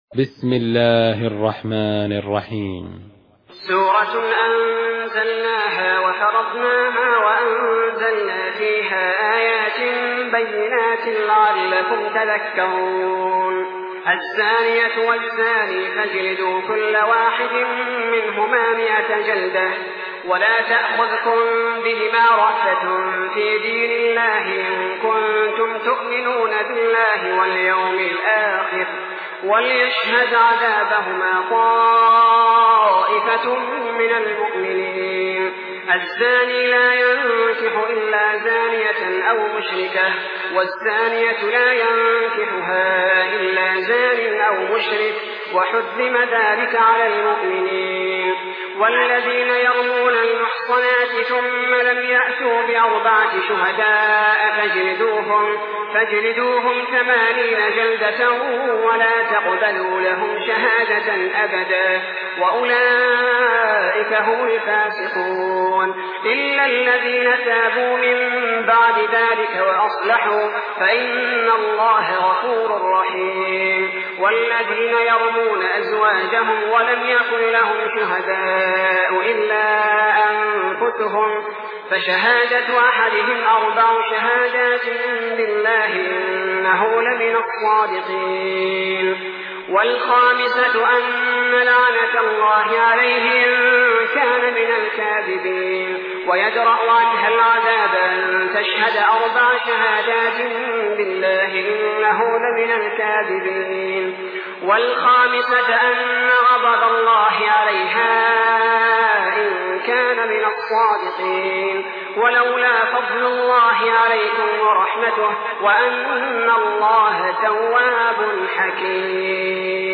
بسم الله الرحمن الرحيم. سورة أنزلناها وفرضناها وأنزلنا فيها آيات بينات لعلكم تذكرون. الزانية والزاني فاجلدوا كل واحد منهما 100 جلدة ولا تأخذكم بهما رأفة في دين الله إن كنتم تؤمنون بالله واليوم الآخر وليشهد عذابهما طائفة من المؤمنين. الزاني لا ينكح إلا زانية أو مشركة والزانية لا ينكحها إلا زان أو مشرك وحرم ذلك على المؤمنين. والذين يرمون المحصنات ثم لم يأتوا ب4 شهداء فاجلدوهم 80 جلدة ولا تقبلوا لهم شهادة أبدا وأولئك هم الفاسقون. إلا الذين تابوا من بعد ذلك وأصلحوا فإن الله غفور رحيم. والذين يرمون أزواجهم ولم يكن لهم شهداء إلا أنفسهم فشهادة أحدهم 4 شهادات بالله إنه لمن الصادقين. والخامسة أن لعنة الله عليه إن كان من الكاذبين ويدرأ عنها العذاب أن تشهد 4 شهادات بالله إنه لمن الكاذبين. والخامسة أن غضب الله عليها إن كان من الصادقين. ولولا فضل الله عليكم ورحمته وأن الله تواب حكيم.